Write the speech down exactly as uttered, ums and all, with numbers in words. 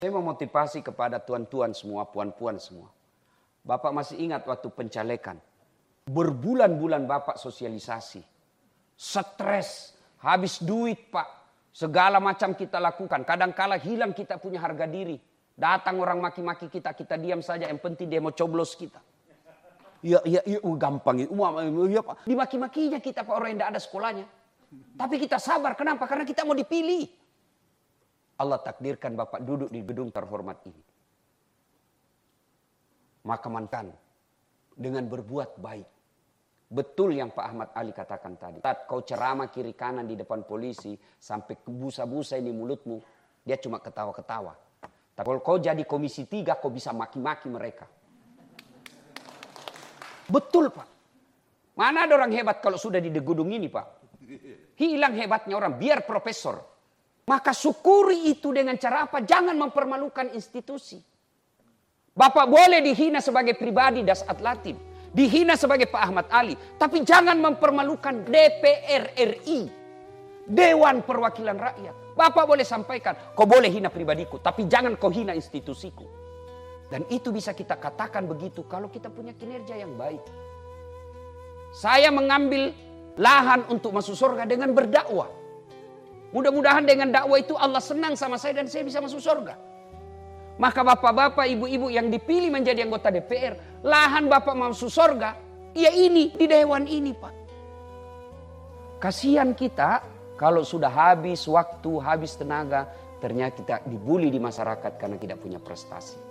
Saya memotivasi kepada tuan-tuan semua, puan-puan semua. Bapak masih ingat waktu pencalekan. Berbulan-bulan Bapak sosialisasi. Stres, habis duit Pak. Segala macam kita lakukan. Kadang-kala hilang kita punya harga diri. Datang orang maki-maki kita, kita diam saja. Yang penting dia mau coblos kita. Ya, ya, ya, oh, gampang. Ya, Pak. Dimaki-makinya kita Pak, orang yang tidak ada sekolahnya. Tapi kita sabar, kenapa? Karena kita mau dipilih. Allah takdirkan Bapak duduk di gedung terhormat ini. Maka mantan dengan berbuat baik. Betul yang Pak Ahmad Ali katakan tadi. Saat kau ceramah kiri kanan di depan polisi sampai busa-busa ini mulutmu, dia cuma ketawa-ketawa. Tapi kalau kau jadi komisi tiga, kau bisa maki-maki mereka. Betul Pak. Mana ada orang hebat kalau sudah di gedung ini Pak? Hilang hebatnya orang, biar profesor. Maka syukuri itu dengan cara apa? Jangan mempermalukan institusi. Bapak boleh dihina sebagai pribadi Dasat Latif. Dihina sebagai Pak Ahmad Ali. Tapi jangan mempermalukan D P R R I. Dewan Perwakilan Rakyat. Bapak boleh sampaikan, kau boleh hina pribadiku. Tapi jangan kau hina institusiku. Dan itu bisa kita katakan begitu kalau kita punya kinerja yang baik. Saya mengambil lahan untuk masuk surga dengan berdakwah. Mudah-mudahan dengan dakwah itu Allah senang sama saya dan saya bisa masuk surga. Maka bapak-bapak, ibu-ibu yang dipilih menjadi anggota D P R, lahan bapak masuk surga, ya ini di dewan ini Pak. Kasihan kita kalau sudah habis waktu, habis tenaga, ternyata kita dibully di masyarakat karena tidak punya prestasi.